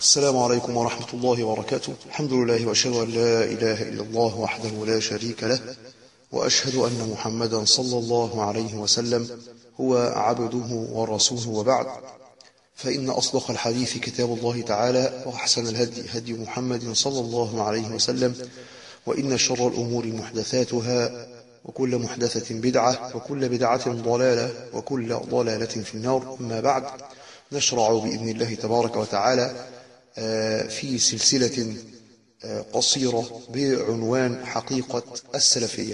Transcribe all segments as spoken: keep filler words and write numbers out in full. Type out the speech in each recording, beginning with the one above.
السلام عليكم ورحمة الله وبركاته. الحمد لله وأشهد أن لا إله إلا الله وحده لا شريك له، وأشهد أن محمدا صلى الله عليه وسلم هو عبده ورسوله، وبعد، فإن أصدق الحديث كتاب الله تعالى، وأحسن الهدي هدي محمد صلى الله عليه وسلم، وإن شر الأمور محدثاتها، وكل محدثة بدعة، وكل بدعة ضلالة، وكل ضلالة في النار. أما بعد، نشرع بإذن الله تبارك وتعالى في سلسلة قصيرة بعنوان حقيقة السلفية.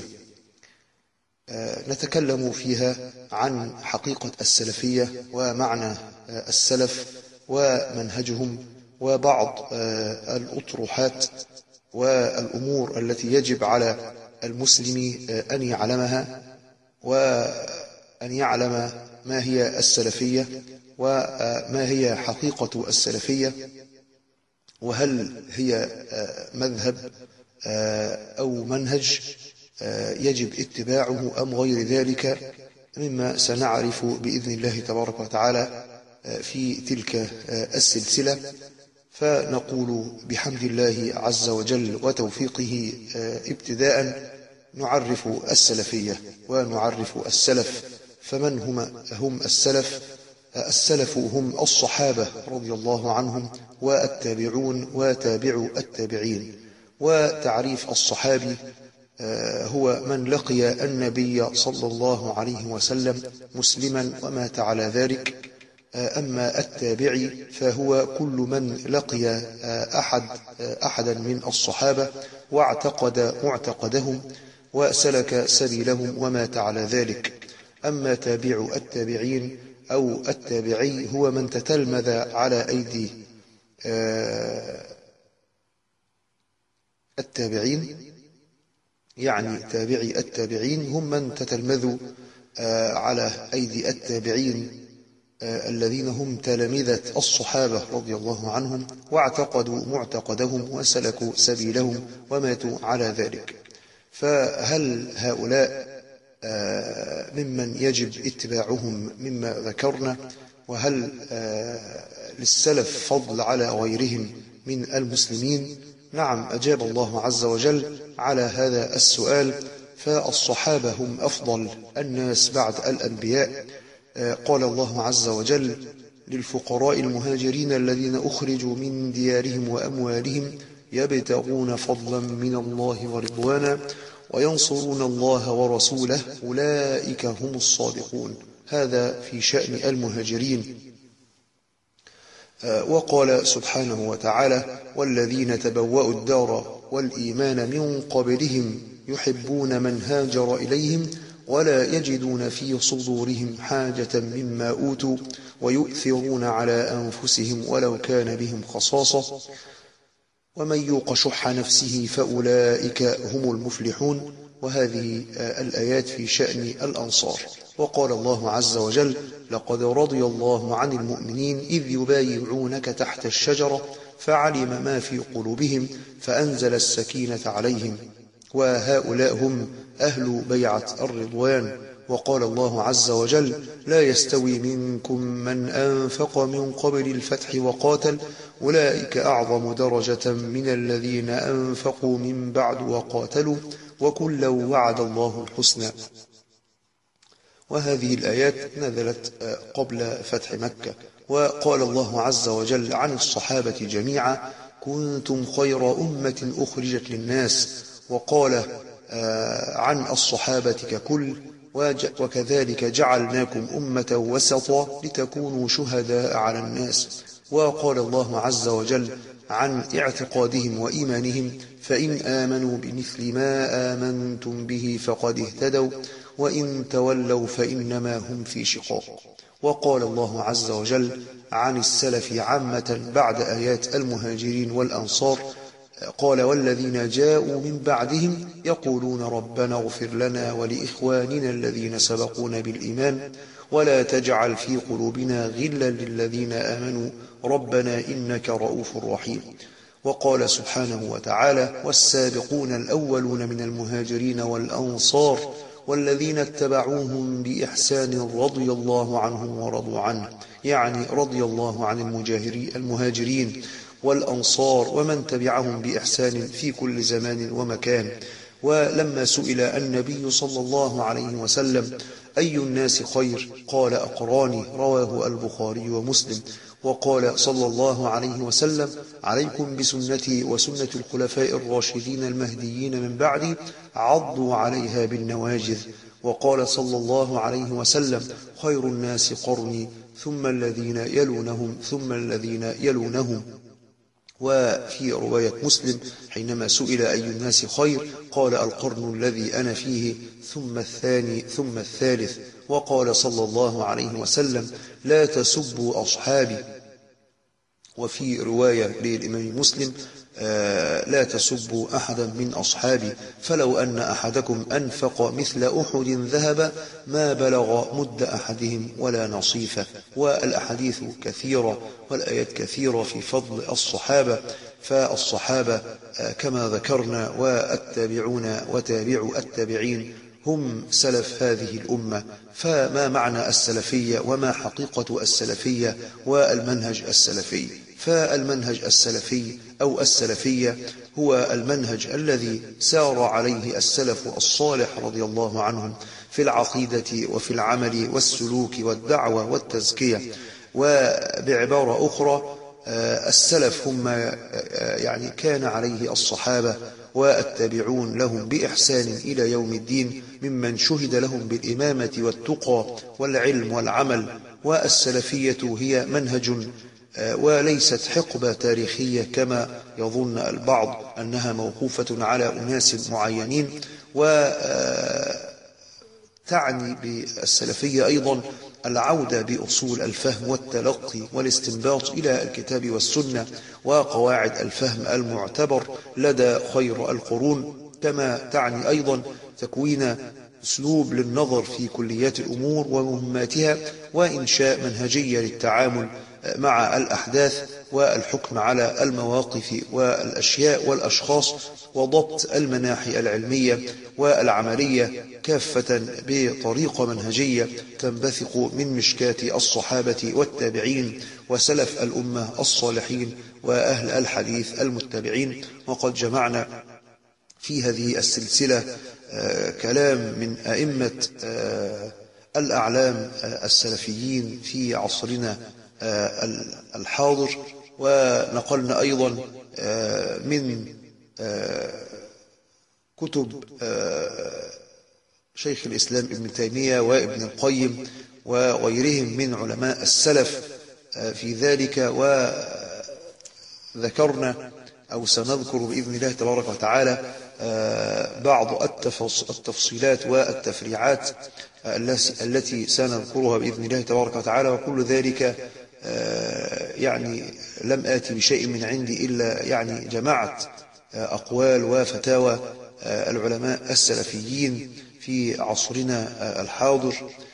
نتكلم فيها عن حقيقة السلفية ومعنى السلف ومنهجهم، وبعض الأطروحات والأمور التي يجب على المسلم أن يعلمها، وأن يعلم ما هي السلفية وما هي حقيقة السلفية، وهل هي مذهب أو منهج يجب اتباعه أم غير ذلك، مما سنعرف بإذن الله تبارك وتعالى في تلك السلسلة. فنقول بحمد الله عز وجل وتوفيقه ابتداء نعرف السلفية ونعرف السلف. فمن هم هم السلف؟ السلف هم الصحابة رضي الله عنهم والتابعون وتابعوا التابعين. وتعريف الصحابي هو من لقي النبي صلى الله عليه وسلم مسلما ومات على ذلك. أما التابعي فهو كل من لقي أحد أحدا من الصحابة واعتقد معتقدهم وسلك سبيلهم ومات على ذلك. أما تابع التابعين أو التابعي هو من تتلمذ على أيدي التابعين، يعني تابعي التابعين هم من تتلمذوا على أيدي التابعين الذين هم تلامذة الصحابة رضي الله عنهم، واعتقدوا معتقدهم وسلكوا سبيلهم وماتوا على ذلك. فهل هؤلاء ممن يجب اتباعهم مما ذكرنا؟ وهل للسلف فضل على غيرهم من المسلمين؟ نعم، أجاب الله عز وجل على هذا السؤال. فالصحابة هم أفضل الناس بعد الأنبياء. قال الله عز وجل: للفقراء المهاجرين الذين أخرجوا من ديارهم وأموالهم يبتغون فضلا من الله ورضوانا وينصرون الله ورسوله أولئك هم الصادقون. هذا في شأن المهاجرين. وقال سبحانه وتعالى: والذين تبوأوا الدار والإيمان من قبلهم يحبون من هاجر إليهم ولا يجدون في صدورهم حاجة مما أوتوا ويؤثرون على أنفسهم ولو كان بهم خصاصة ومن يوق شح نفسه فأولئك هم المفلحون. وهذه الآيات في شأن الأنصار. وقال الله عز وجل: لقد رضي الله عن المؤمنين إذ يبايعونك تحت الشجرة فعلم ما في قلوبهم فأنزل السكينة عليهم وهؤلاء هم أهل بيعة الرضوان. وقال الله عز وجل: لا يستوي منكم من أنفق من قبل الفتح وقاتل أولئك أعظم درجة من الذين أنفقوا من بعد وقاتلوا وكلا وعد الله الحسنى. وهذه الآيات نزلت قبل فتح مكة. وقال الله عز وجل عن الصحابة جميعا: كنتم خير أمة أخرجت للناس. وقال عن الصحابة ككل: وكذلك جعلناكم أمة وسطا لتكونوا شهداء على الناس. وقال الله عز وجل عن اعتقادهم وإيمانهم: فإن آمنوا بمثل ما آمنتم به فقد اهتدوا وإن تولوا فإنما هم في شقاق. وقال الله عز وجل عن السلف عامة بعد آيات المهاجرين والأنصار، قال: والذين جاءوا من بعدهم يقولون ربنا اغفر لنا ولإخواننا الذين سبقونا بالإيمان ولا تجعل في قلوبنا غلا للذين آمنوا ربنا إنك رؤوف رحيم. وقال سبحانه وتعالى: والسابقون الأولون من المهاجرين والأنصار والذين اتبعوهم بإحسان رضي الله عنهم ورضوا عنه، يعني رضي الله عن المهاجرين والأنصار ومن تبعهم بإحسان في كل زمان ومكان. ولما سئل النبي صلى الله عليه وسلم أي الناس خير قال أقراني، رواه البخاري ومسلم. وقال صلى الله عليه وسلم عليكم بسنتي وسنة الخلفاء الراشدين المهديين من بعدي عضوا عليها بالنواجذ. وقال صلى الله عليه وسلم خير الناس قرني ثم الذين يلونهم ثم الذين يلونهم. وفي رواية مسلم حينما سئل أي الناس خير قال القرن الذي أنا فيه ثم الثاني ثم الثالث. وقال صلى الله عليه وسلم لا تسبوا أصحابي. وفي رواية للإمام مسلم آه لا تسبوا أحدا من أصحابي فلو أن أحدكم أنفق مثل أحد ذهب ما بلغ مد أحدهم ولا نصيفه. والأحاديث كثيرة والآيات كثيرة في فضل الصحابة، فالصحابة آه كما ذكرنا والتابعون وتابعوا التابعين هم سلف هذه الأمة. فما معنى السلفية وما حقيقة السلفية والمنهج السلفي؟ فالمنهج السلفي أو السلفية هو المنهج الذي سار عليه السلف الصالح رضي الله عنهم في العقيدة وفي العمل والسلوك والدعوة والتزكية. وبعبارة أخرى السلف هم يعني كان عليه الصحابة والتابعون لهم بإحسان إلى يوم الدين ممن شهد لهم بالإمامة والتقى والعلم والعمل. والسلفية هي منهج وليست حقبة تاريخية كما يظن البعض أنها موقوفة على أناس معينين. وتعني بالسلفية أيضا العودة بأصول الفهم والتلقي والاستنباط إلى الكتاب والسنة وقواعد الفهم المعتبر لدى خير القرون. كما تعني أيضا تكوين أسلوب للنظر في كليات الأمور ومهماتها وإنشاء منهجية للتعامل مع الأحداث والحكم على المواقف والأشياء والأشخاص وضبط المناحي العلمية والعملية كافة بطريقة منهجية تنبثق من مشكاة الصحابة والتابعين وسلف الأمة الصالحين وأهل الحديث المتبعين. وقد جمعنا في هذه السلسلة كلام من أئمة الأعلام السلفيين في عصرنا الحاضر، ونقلنا أيضا من كتب شيخ الإسلام ابن تيمية وابن القيم وغيرهم من علماء السلف في ذلك. وذكرنا أو سنذكر بإذن الله تبارك وتعالى بعض التفصيلات والتفريعات التي سنذكرها بإذن الله تبارك وتعالى. وكل ذلك يعني لم آتي بشيء من عندي إلا يعني جمعت أقوال وفتاوى العلماء السلفيين في عصرنا الحاضر.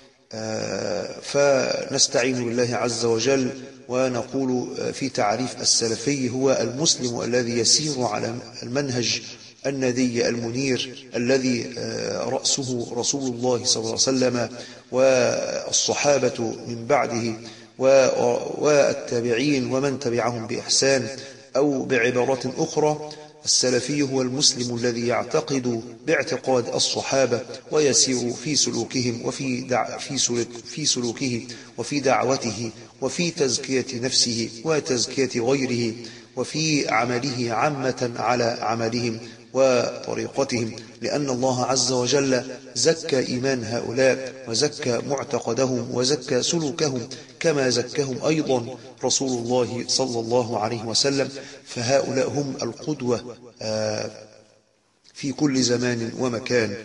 فنستعين بالله عز وجل ونقول في تعريف السلفي هو المسلم الذي يسير على المنهج الندي المنير الذي رأسه رسول الله صلى الله عليه وسلم والصحابة من بعده والتابعين ومن تبعهم بإحسان. أو بعبارة أخرى السلفي هو المسلم الذي يعتقد باعتقاد الصحابة ويسير في سلوكهم وفي دع في سلوك في سلوكه وفي دعوته وفي تزكية نفسه وتزكية غيره وفي عمله عامة على عملهم وطريقتهم، لأن الله عز وجل زكى إيمان هؤلاء وزكى معتقدهم وزكى سلوكهم كما زكاهم أيضا رسول الله صلى الله عليه وسلم. فهؤلاء هم القدوة في كل زمان ومكان.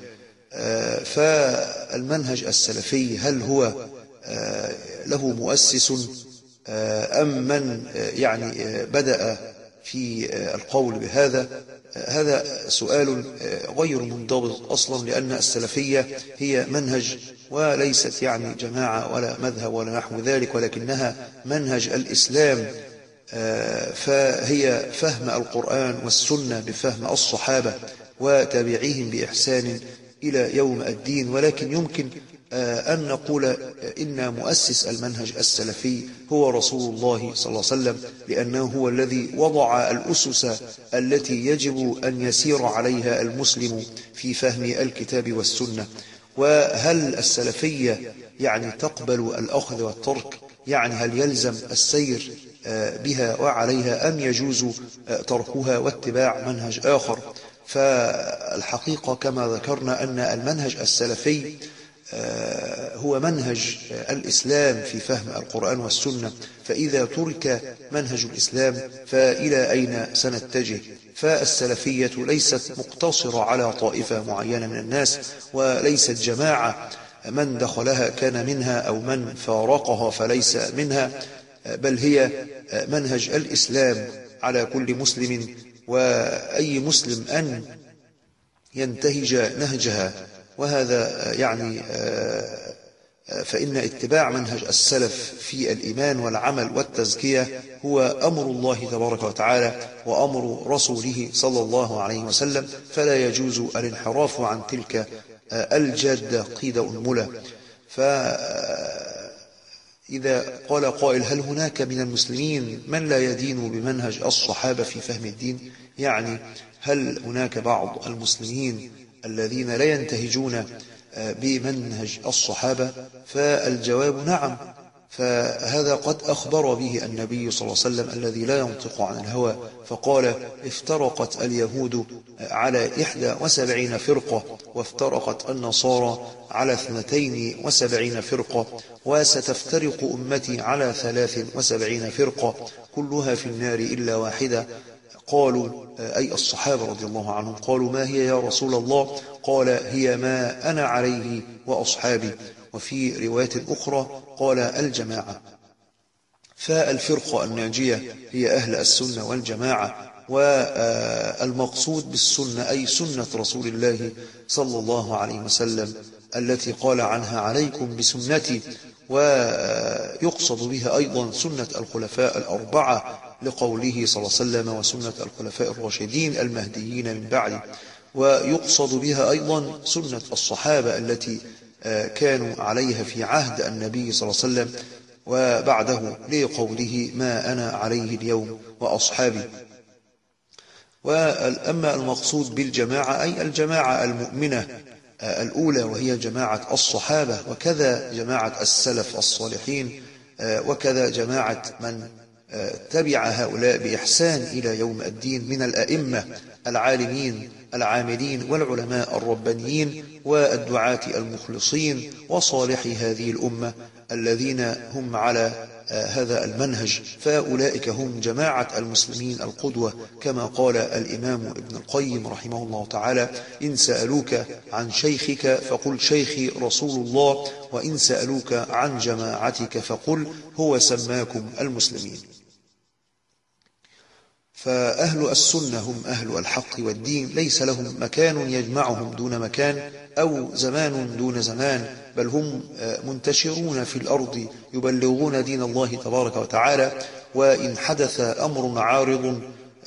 فالمنهج السلفي هل هو له مؤسس أم من يعني بدأ في القول بهذا؟ هذا سؤال غير منضبط أصلا، لأن السلفية هي منهج وليست يعني جماعة ولا مذهب ولا نحو ذلك، ولكنها منهج الإسلام. فهي فهم القرآن والسنة بفهم الصحابة وتابعيهم بإحسان إلى يوم الدين. ولكن يمكن أن نقول إن مؤسس المنهج السلفي هو رسول الله صلى الله عليه وسلم، لأنه هو الذي وضع الأسس التي يجب أن يسير عليها المسلم في فهم الكتاب والسنة. وهل السلفية يعني تقبل الأخذ والترك؟ يعني هل يلزم السير بها وعليها أم يجوز تركها واتباع منهج آخر؟ فالحقيقة كما ذكرنا أن المنهج السلفي هو منهج الإسلام في فهم القرآن والسنة، فإذا ترك منهج الإسلام فإلى أين سنتجه؟ فالسلفية ليست مقتصرة على طائفة معينة من الناس، وليست جماعة من دخلها كان منها أو من فارقها فليس منها، بل هي منهج الإسلام على كل مسلم وأي مسلم أن ينتهج نهجها. وهذا يعني فإن اتباع منهج السلف في الإيمان والعمل والتزكية هو أمر الله تبارك وتعالى وأمر رسوله صلى الله عليه وسلم، فلا يجوز الانحراف عن تلك الجادة قيد أنملة. فإذا قال قائل هل هناك من المسلمين من لا يدين بمنهج الصحابة في فهم الدين؟ يعني هل هناك بعض المسلمين الذين لا ينتهجون بمنهج الصحابة؟ فالجواب نعم، فهذا قد أخبر به النبي صلى الله عليه وسلم الذي لا ينطق عن الهوى، فقال افترقت اليهود على إحدى وسبعين فرقة وافترقت النصارى على اثنتين وسبعين فرقة وستفترق أمتي على ثلاث وسبعين فرقة كلها في النار إلا واحدة. قالوا أي الصحابة رضي الله عنهم قالوا ما هي يا رسول الله؟ قال هي ما أنا عليه وأصحابي. وفي رواية أخرى قال الجماعة. فالفرقة الناجية هي أهل السنة والجماعة، والمقصود بالسنة أي سنة رسول الله صلى الله عليه وسلم التي قال عنها عليكم بسنتي، ويقصد بها أيضا سنة الخلفاء الأربعة لقوله صلى الله عليه وسلم وسنة الخلفاء الراشدين المهديين من بعد، ويقصد بها أيضا سنة الصحابة التي كانوا عليها في عهد النبي صلى الله عليه وسلم وبعده لقوله ما أنا عليه اليوم وأصحابي. وأما المقصود بالجماعة أي الجماعة المؤمنة الأولى وهي جماعة الصحابة، وكذا جماعة السلف الصالحين، وكذا جماعة من تبع هؤلاء بإحسان إلى يوم الدين من الأئمة العالمين العاملين والعلماء الربانيين والدعاة المخلصين وصالح هذه الأمة الذين هم على هذا المنهج، فأولئك هم جماعة المسلمين القدوة، كما قال الإمام ابن القيم رحمه الله تعالى إن سألوك عن شيخك فقل شيخي رسول الله، وإن سألوك عن جماعتك فقل هو سماكم المسلمين. فأهل السنة هم أهل الحق والدين، ليس لهم مكان يجمعهم دون مكان أو زمان دون زمان، بل هم منتشرون في الأرض يبلغون دين الله تبارك وتعالى. وإن حدث أمر عارض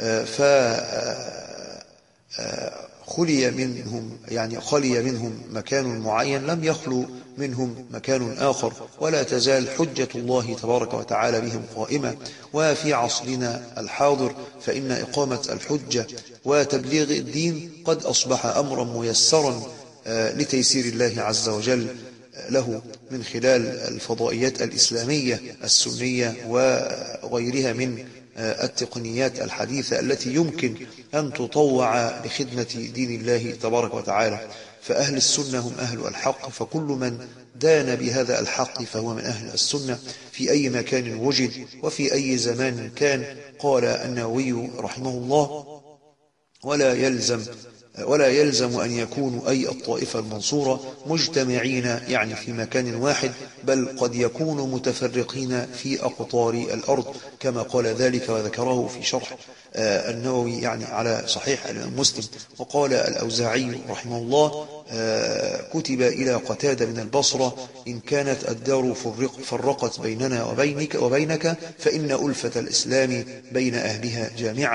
فخلي منهم يعني خلي منهم مكان معين لم يخلو منهم مكان آخر، ولا تزال حجة الله تبارك وتعالى بهم قائمة. وفي عصرنا الحاضر فإن إقامة الحجة وتبليغ الدين قد أصبح أمرا ميسرا لتيسير الله عز وجل له من خلال الفضائيات الإسلامية السنية وغيرها من التقنيات الحديثة التي يمكن أن تطوع لخدمة دين الله تبارك وتعالى. فأهل السنة هم أهل الحق، فكل من دان بهذا الحق فهو من أهل السنة في أي مكان وجد وفي أي زمان كان. قال النووي رحمه الله ولا يلزم ولا يلزم أن يكونوا أي الطائفة المنصورة مجتمعين يعني في مكان واحد، بل قد يكونوا متفرقين في أقطار الأرض، كما قال ذلك وذكره في شرح النووي يعني على صحيح الإمام مسلم. وقال الأوزاعي رحمه الله كتب إلى قتادة من البصرة إن كانت الدار فرقت بيننا وبينك وبينك فإن ألفة الإسلام بين أهلها جامعة،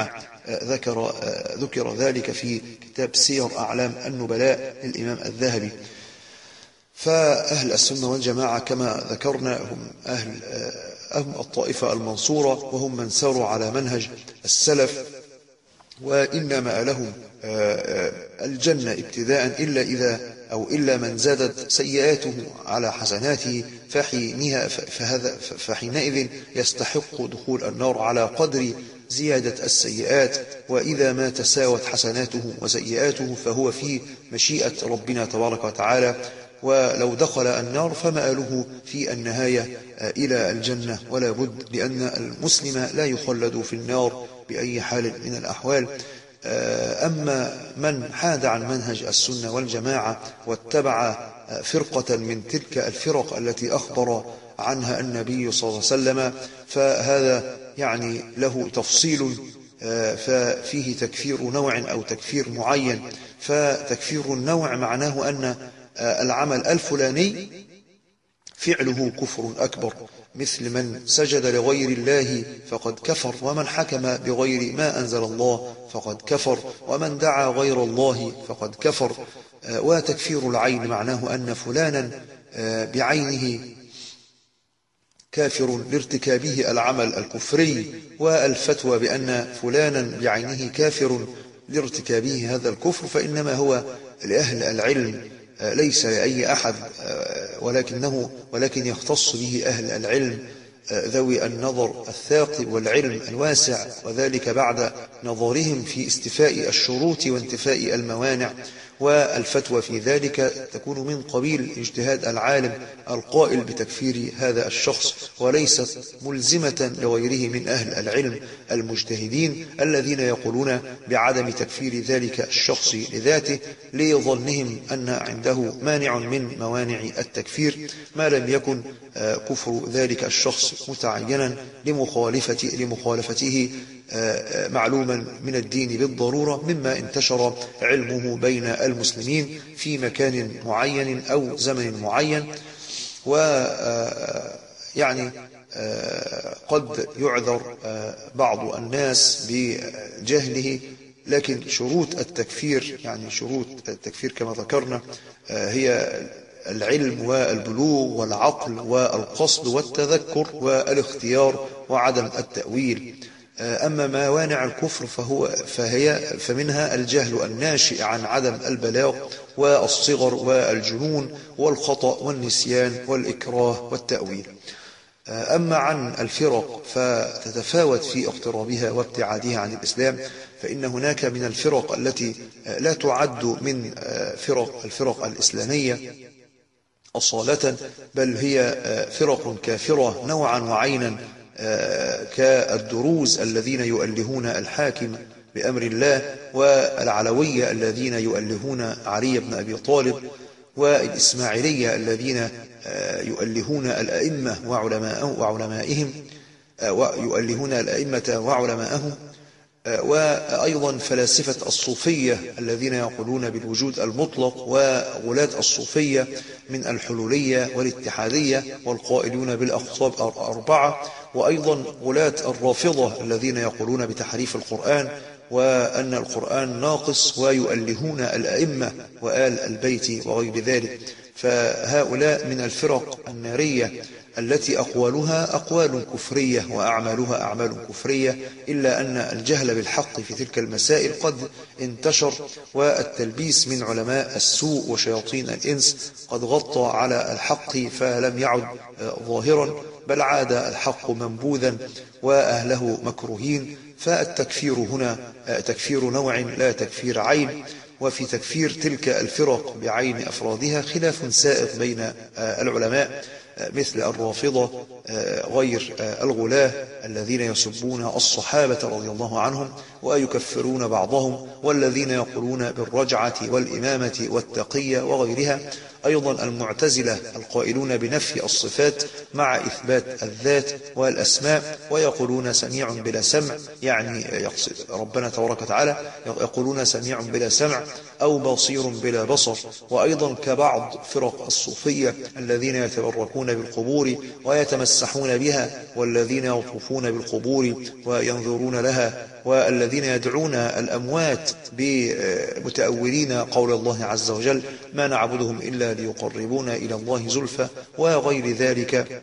ذكر, ذكر ذلك في كتاب سير أعلام النبلاء للإمام الذهبي. فأهل السنة والجماعة كما ذكرنا هم أهل هم الطائفة المنصورة، وهم من ساروا على منهج السلف، وإن مآلهم الجنة ابتداء إلا إذا أو إلا من زادت سيئاته على حسناته، فحينها فهذا فحينئذ يستحق دخول النار على قدر زيادة السيئات، وإذا ما تساوت حسناته وسيئاته فهو في مشيئة ربنا تبارك وتعالى، ولو دخل النار فمآله في النهاية إلى الجنة ولا بد، لأن المسلم لا يخلد في النار بأي حال من الأحوال. أما من حاد عن منهج السنة والجماعة واتبع فرقة من تلك الفرق التي أخبر عنها النبي صلى الله عليه وسلم، فهذا يعني له تفصيل، ففيه تكفير نوع أو تكفير معين. فتكفير النوع معناه أن العمل الفلاني فعله كفر أكبر، مثل من سجد لغير الله فقد كفر، ومن حكم بغير ما أنزل الله فقد كفر، ومن دعا غير الله فقد كفر. وتكفير العين معناه أن فلانا بعينه كافر لارتكابه العمل الكفري، والفتوى بأن فلانا بعينه كافر لارتكابه هذا الكفر فإنما هو لأهل العلم ليس لأي أحد، ولكنه ولكن يختص به أهل العلم ذوي النظر الثاقب والعلم الواسع، وذلك بعد نظرهم في استيفاء الشروط وانتفاء الموانع. والفتوى في ذلك تكون من قبيل اجتهاد العالم القائل بتكفير هذا الشخص، وليست ملزمة لغيره من أهل العلم المجتهدين الذين يقولون بعدم تكفير ذلك الشخص لذاته، لظنهم أن عنده مانع من موانع التكفير ما لم يكن كفر ذلك الشخص متعينا لمخالفة لمخالفته معلوما من الدين بالضرورة، مما انتشر علمه بين المسلمين في مكان معين أو زمن معين. ويعني قد يعذر بعض الناس بجهله، لكن شروط التكفير يعني شروط التكفير كما ذكرنا هي العلم والبلوغ والعقل والقصد والتذكر والاختيار وعدم التأويل. أما موانع الكفر فهو فهي فمنها الجهل الناشئ عن عدم البلاغ والصغر والجنون والخطأ والنسيان والإكراه والتأويل. أما عن الفرق فتتفاوت في اقترابها وابتعادها عن الإسلام، فإن هناك من الفرق التي لا تعد من فرق الفرق الإسلامية أصالة، بل هي فرق كافرة نوعا وعينا، كالدروز الذين يؤلهون الحاكم بأمر الله، والعلوية الذين يؤلهون علي بن أبي طالب، والإسماعيلية الذين يؤلهون الأئمة وعلمائهم ويؤلهون الأئمة وعلمائهم، وأيضا فلاسفة الصوفية الذين يقولون بالوجود المطلق، وغلاة الصوفية من الحلولية والاتحادية والقائلون بالأقطاب الأربعة، وأيضا غلاة الرافضة الذين يقولون بتحريف القرآن وأن القرآن ناقص، ويؤلهون الأئمة وآل البيت وغير ذلك. فهؤلاء من الفرق النارية التي أقوالها أقوال كفرية وأعمالها أعمال كفرية، إلا أن الجهل بالحق في تلك المسائل قد انتشر، والتلبيس من علماء السوء وشياطين الإنس قد غطى على الحق فلم يعد ظاهرا، بل عاد الحق منبوذا وأهله مكروهين. فالتكفير هنا تكفير نوع لا تكفير عين. وفي تكفير تلك الفرق بعين أفرادها خلاف سائغ بين العلماء، مثل الرافضة غير الغلاة الذين يسبون الصحابة رضي الله عنهم ويكفرون بعضهم، والذين يقولون بالرجعة والإمامة والتقية وغيرها. أيضا المعتزلة القائلون بنفي الصفات مع إثبات الذات والأسماء، ويقولون سميع بلا سمع، يعني يقصد ربنا تبارك وتعالى، يقولون سميع بلا سمع أو بصير بلا بصر. وأيضا كبعض فرق الصوفية الذين يتبركون بالقبور ويتمسكون يتفسحون بها، والذين يطوفون بالقبور وينظرون لها، والذين يدعون الأموات بمتأولين قول الله عز وجل: ما نعبدهم إلا ليقربونا إلى الله زلفى، وغير ذلك.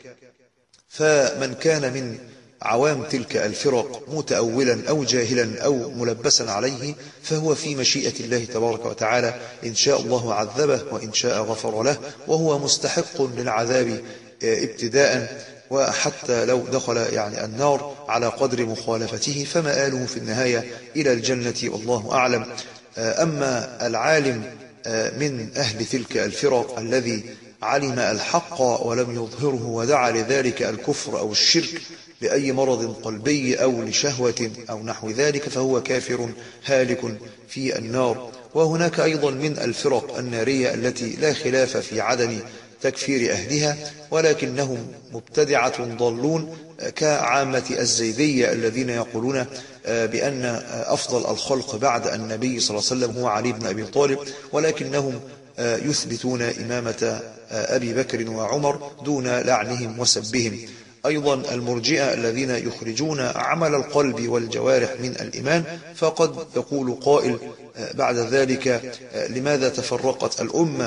فمن كان من عوام تلك الفرق متأولا أو جاهلا أو ملبسا عليه فهو في مشيئة الله تبارك وتعالى، إن شاء الله عذبه وإن شاء غفر له، وهو مستحق للعذاب ابتداء، وحتى لو دخل يعني النار على قدر مخالفته فمآله في النهاية إلى الجنة، والله أعلم. أما العالم من أهل تلك الفرق الذي علم الحق ولم يظهره ودعا لذلك الكفر أو الشرك لأي مرض قلبي أو لشهوة أو نحو ذلك فهو كافر هالك في النار. وهناك أيضا من الفرق النارية التي لا خلاف في عدم تكفير أهلها، ولكنهم مبتدعة ضالون كعامة الزيدية الذين يقولون بأن أفضل الخلق بعد النبي صلى الله عليه وسلم هو علي بن أبي طالب، ولكنهم يثبتون إمامة أبي بكر وعمر دون لعنهم وسبهم. أيضا المرجئة الذين يخرجون عمل القلب والجوارح من الإيمان، فقد يقول قائل بعد ذلك: لماذا تفرقت الأمة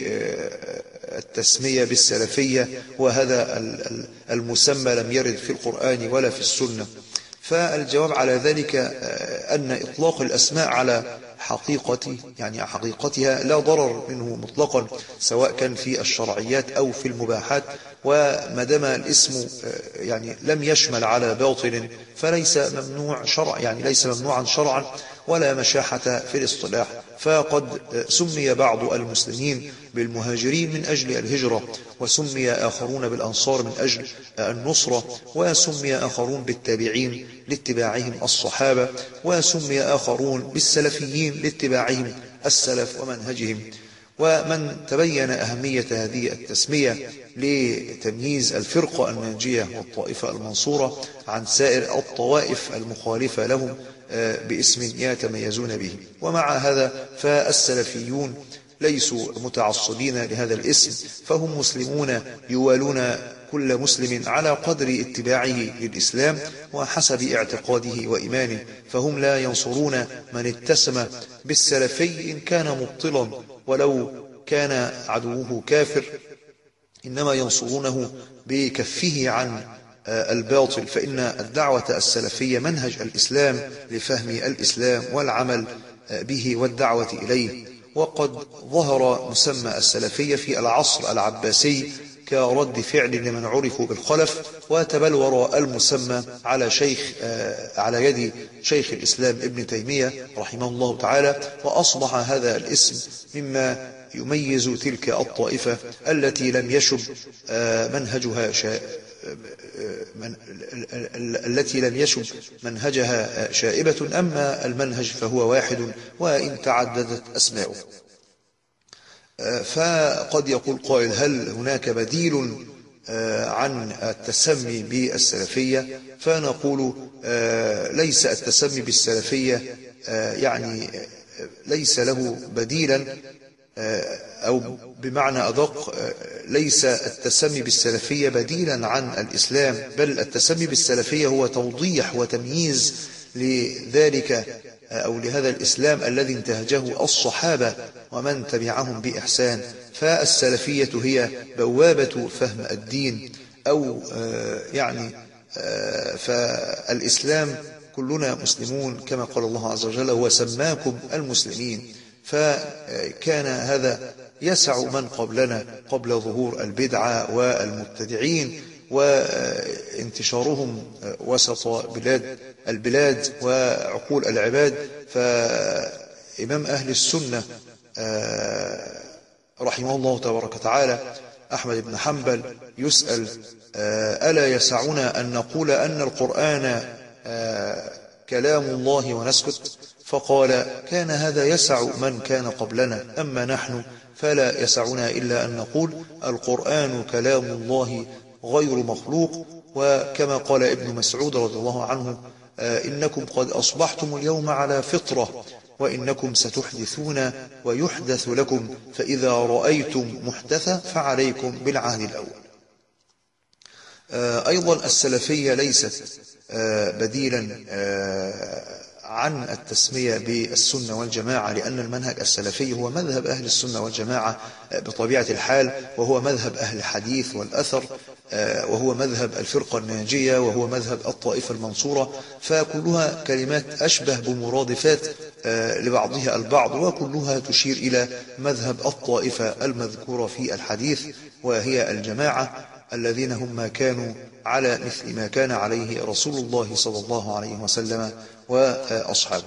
بالتسمية بالسلفية وهذا المسمى لم يرد في القرآن ولا في السنة؟ فالجواب على ذلك أن إطلاق الأسماء على حقيقة يعني حقيقتها لا ضرر منه مطلقا، سواء كان في الشرعيات أو في المباحات، وما دام الاسم يعني لم يشمل على باطل فليس ممنوع شرع يعني ليس ممنوعا شرعا ولا مشاحة في الاصطلاح. فقد سمي بعض المسلمين بالمهاجرين من أجل الهجرة، وسمي آخرون بالأنصار من أجل النصرة، وسمي آخرون بالتابعين لاتباعهم الصحابة، وسمي آخرون بالسلفيين لاتباعهم السلف ومنهجهم. ومن تبين أهمية هذه التسمية لتمييز الفرقة الناجية والطائفة المنصورة عن سائر الطوائف المخالفة لهم باسم يتميزون به. ومع هذا فالسلفيون ليسوا متعصبين لهذا الاسم، فهم مسلمون يوالون كل مسلم على قدر اتباعه للإسلام وحسب اعتقاده وإيمانه، فهم لا ينصرون من اتسم بالسلفي إن كان مبطلا ولو كان عدوه كافر، إنما ينصرونه بكفه عن الباطل، فإن الدعوة السلفية منهج الإسلام لفهم الإسلام والعمل به والدعوة إليه. وقد ظهر مسمى السلفية في العصر العباسي كرد فعل لمن عرفوا بالخلف، وتبلور المسمى على شيخ على يد شيخ الإسلام ابن تيمية رحمه الله تعالى، وأصبح هذا الاسم مما يميز تلك الطائفة التي لم يشب منهجها شا... من... التي لم يشب منهجها شائبة، أما المنهج فهو واحد وإن تعددت أسماؤه. فقد يقول قائل: هل هناك بديل عن التسمي بالسلفية؟ فنقول ليس التسمي بالسلفية يعني ليس له بديلا، أو بمعنى أدق ليس التسمي بالسلفية بديلا عن الإسلام، بل التسمي بالسلفية هو توضيح وتمييز لذلك أو لهذا الإسلام الذي انتهجه الصحابة ومن تبعهم بإحسان. فالسلفية هي بوابة فهم الدين، أو يعني فالإسلام كلنا مسلمون كما قال الله عز وجل: وسماكم المسلمين. فكان هذا يسع من قبلنا قبل ظهور البدعة والمبتدعين وانتشارهم وسط بلاد البلاد وعقول العباد. فإمام أهل السنة رحمه الله تبارك وتعالى أحمد بن حنبل يسأل: ألا يسعنا أن نقول أن القرآن كلام الله ونسكت؟ فقال: كان هذا يسع من كان قبلنا، أما نحن فلا يسعنا إلا أن نقول القرآن كلام الله غير مخلوق. وكما قال ابن مسعود رضي الله عنه: إنكم قد أصبحتم اليوم على فطرة، وإنكم ستحدثون ويحدث لكم، فإذا رأيتم محدثا فعليكم بالعهد الأول. أيضا السلفية ليست بديلا عن التسمية بالسنة والجماعة، لأن المنهج السلفي هو مذهب أهل السنة والجماعة بطبيعة الحال، وهو مذهب أهل الحديث والأثر، وهو مذهب الفرقة الناجية، وهو مذهب الطائفة المنصورة، فكلها كلمات أشبه بمرادفات لبعضها البعض، وكلها تشير إلى مذهب الطائفة المذكورة في الحديث، وهي الجماعة الذين هم ما كانوا على مثل ما كان عليه رسول الله صلى الله عليه وسلم وأصحابه.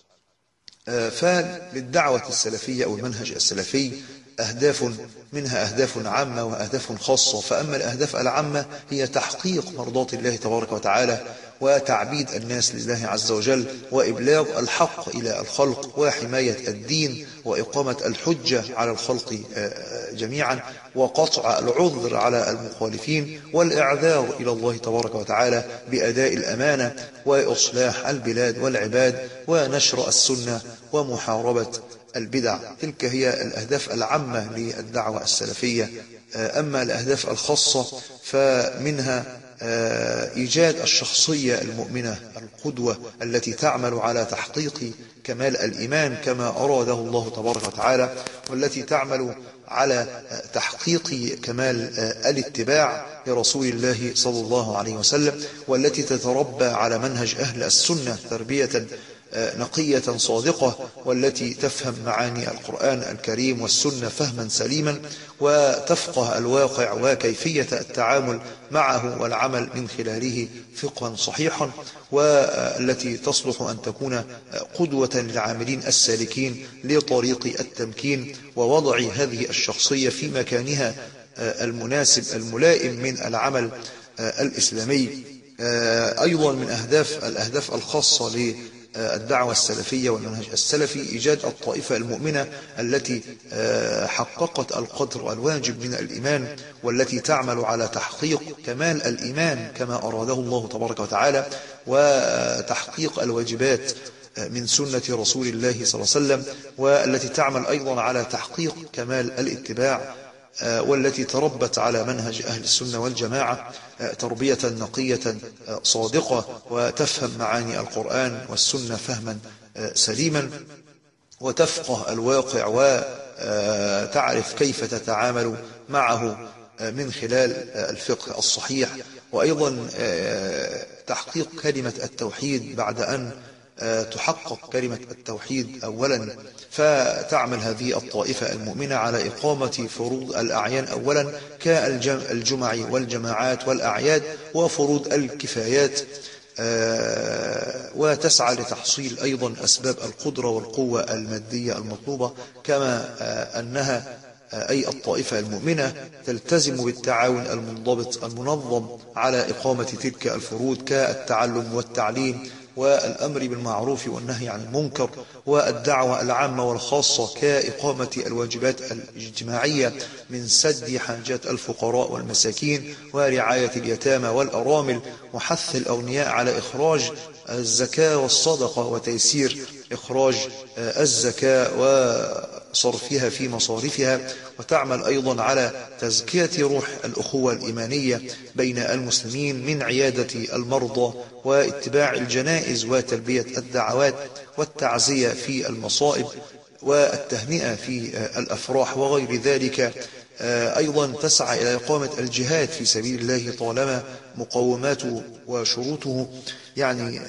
فللدعوة السلفية أو المنهج السلفي أهداف، منها أهداف عامة وأهداف خاصة. فأما الأهداف العامة هي تحقيق مرضاة الله تبارك وتعالى، وتعبيد الناس لله عز وجل، وإبلاغ الحق إلى الخلق، وحماية الدين، وإقامة الحجة على الخلق جميعا، وقطع العذر على المخالفين، والإعذار إلى الله تبارك وتعالى بأداء الأمانة، وإصلاح البلاد والعباد، ونشر السنة، ومحاربة البدع. تلك هي الأهداف العامة للدعوة السلفية. أما الأهداف الخاصة فمنها إيجاد الشخصية المؤمنة القدوة التي تعمل على تحقيق كمال الإيمان كما أراده الله تبارك وتعالى، والتي تعمل على تحقيق كمال الاتباع لرسول الله صلى الله عليه وسلم، والتي تتربى على منهج أهل السنة تربية نقية صادقة، والتي تفهم معاني القرآن الكريم والسنة فهما سليما، وتفقه الواقع وكيفية التعامل معه والعمل من خلاله فقها صحيحا، والتي تصلح أن تكون قدوة للعاملين السالكين لطريق التمكين، ووضع هذه الشخصية في مكانها المناسب الملائم من العمل الإسلامي. أيضا من أهداف الأهداف الخاصة ل الدعوة السلفية والمنهج السلفي إيجاد الطائفة المؤمنة التي حققت القدر الواجب من الإيمان، والتي تعمل على تحقيق كمال الإيمان كما أراده الله تبارك وتعالى، وتحقيق الواجبات من سنة رسول الله صلى الله عليه وسلم، والتي تعمل أيضا على تحقيق كمال الاتباع، والتي تربت على منهج أهل السنة والجماعة تربية نقية صادقة، وتفهم معاني القرآن والسنة فهما سليما، وتفقه الواقع وتعرف كيف تتعامل معه من خلال الفقه الصحيح. وأيضا تحقيق كلمة التوحيد بعد أن تحقق كلمة التوحيد أولا، فتعمل هذه الطائفة المؤمنة على إقامة فروض الأعيان أولا كالجمع والجماعات والأعياد وفروض الكفايات، وتسعى لتحصيل أيضا أسباب القدرة والقوة المادية المطلوبة، كما أنها أي الطائفة المؤمنة تلتزم بالتعاون المنضبط المنظم على إقامة تلك الفروض كالتعلم والتعليم، والأمر بالمعروف والنهي عن المنكر، والدعوة العامة والخاصة كإقامة الواجبات الاجتماعية من سد حاجات الفقراء والمساكين، ورعاية اليتامى والأرامل، وحث الأغنياء على إخراج الزكاة والصدقة، وتيسير إخراج الزكاة وصرفها في مصارفها. وتعمل أيضا على تزكية روح الأخوة الإيمانية بين المسلمين من عيادة المرضى واتباع الجنائز وتلبية الدعوات والتعزية في المصائب والتهنئة في الأفراح وغير ذلك. أيضا تسعى إلى إقامة الجهاد في سبيل الله طالما مقوماته وشروطه يعني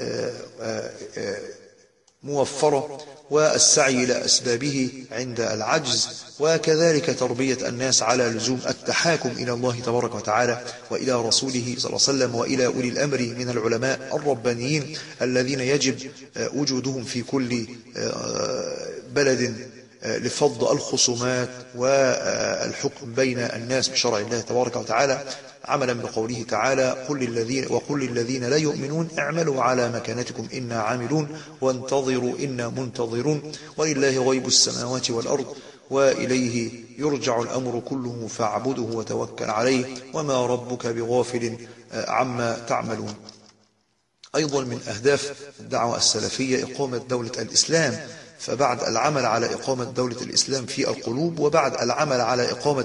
موفرة، والسعي إلى أسبابه عند العجز، وكذلك تربية الناس على لزوم التحاكم إلى الله تبارك وتعالى وإلى رسوله صلى الله عليه وسلم، وإلى أولي الأمر من العلماء الربانيين الذين يجب وجودهم في كل بلد لفض الخصومات والحكم بين الناس بشرع الله تبارك وتعالى، عملا بقوله تعالى: قل للذين وقل للذين لا يؤمنون اعملوا على مكانتكم إنا عاملون وانتظروا إنا منتظرون ولله غيب السماوات والأرض وإليه يرجع الأمر كله فاعبده وتوكل عليه وما ربك بغافل عما تعملون. أيضا من أهداف الدعوة السلفية إقامة دولة الإسلام، فبعد العمل على إقامة دولة الإسلام في القلوب، وبعد العمل على إقامة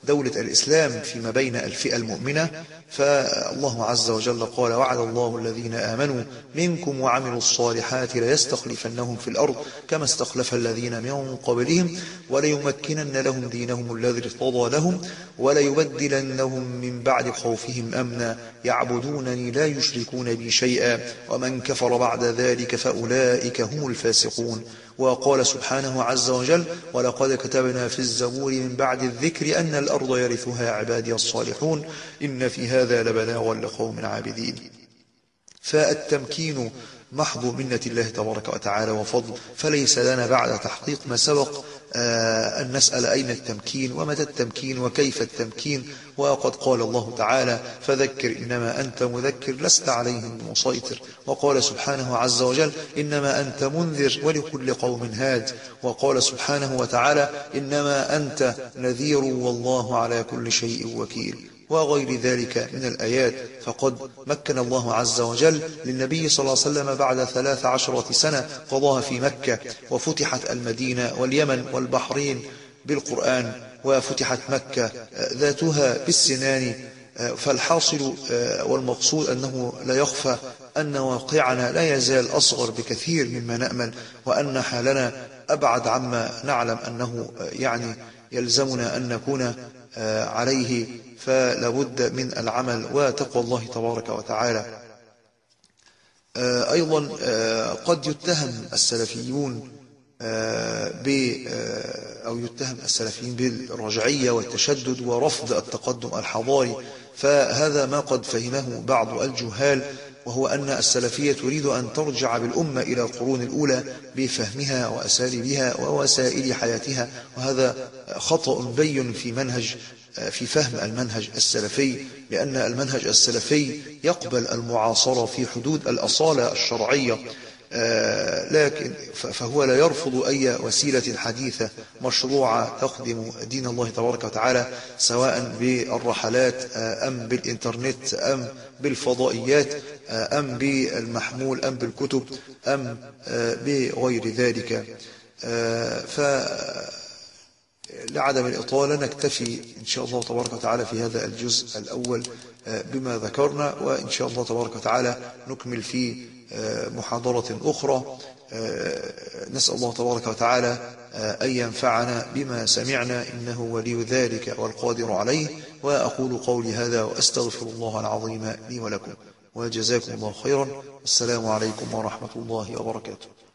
دولة الإسلام فيما بين الفئة المؤمنة. فالله عز وجل قال: وعد الله الذين آمنوا منكم وعملوا الصالحات ليستخلفنهم في الأرض كما استخلف الذين من قبلهم وليمكنن لهم دينهم الذي ارتضى لهم وليبدلنهم من بعد خوفهم أمنا يعبدونني لا يشركون بي شيئا ومن كفر بعد ذلك فأولئك هم الفاسقون. وقال سبحانه عز وجل: ولقد كتبنا في الزبور من بعد الذكر أن الأرض يرثها عبادي الصالحون إن في هذا لبلاغا لقوم عابدين. فالتمكين محض منة الله تبارك وتعالى وفضل، فليس لنا بعد تحقيق ما سبق أن نسأل أين التمكين ومتى التمكين وكيف التمكين. وقد قال الله تعالى: فذكر إنما أنت مذكر لست عليهم بمسيطر. وقال سبحانه عز وجل: إنما أنت منذر ولكل قوم هاد. وقال سبحانه وتعالى: إنما أنت نذير والله على كل شيء وكيل. وغير ذلك من الآيات. فقد مكن الله عز وجل للنبي صلى الله عليه وسلم بعد ثلاث عشرة سنة قضاها في مكة، وفتحت المدينة واليمن والبحرين بالقرآن، وفتحت مكة ذاتها بالسنان. فالحاصل والمقصود أنه لا يخفى أن واقعنا لا يزال أصغر بكثير مما نأمل، وأن حالنا أبعد عما نعلم أنه يعني يلزمنا أن نكون عليه. فلابد من العمل وتقوى الله تبارك وتعالى. أيضا قد يتهم السلفيون ب أو يتهم السلفيين بالرجعية والتشدد ورفض التقدم الحضاري، فهذا ما قد فهمه بعض الجهال، وهو أن السلفية تريد أن ترجع بالأمة إلى القرون الأولى بفهمها وأساليبها ووسائل حياتها، وهذا خطأ بين في منهج في فهم المنهج السلفي، لأن المنهج السلفي يقبل المعاصرة في حدود الأصالة الشرعية، لكن فهو لا يرفض أي وسيلة حديثة مشروعة تخدم دين الله تبارك وتعالى، سواء بالرحلات أم بالإنترنت أم بالفضائيات أم بالمحمول أم بالكتب أم بغير ذلك. ف لعدم الإطالة نكتفي إن شاء الله تبارك وتعالى في هذا الجزء الأول بما ذكرنا، وإن شاء الله تبارك وتعالى نكمل في محاضرة أخرى. نسأل الله تبارك وتعالى أن ينفعنا بما سمعنا إنه ولي ذلك والقادر عليه. وأقول قولي هذا وأستغفر الله العظيم لي ولكم، وجزاكم الله خيرا. السلام عليكم ورحمة الله وبركاته.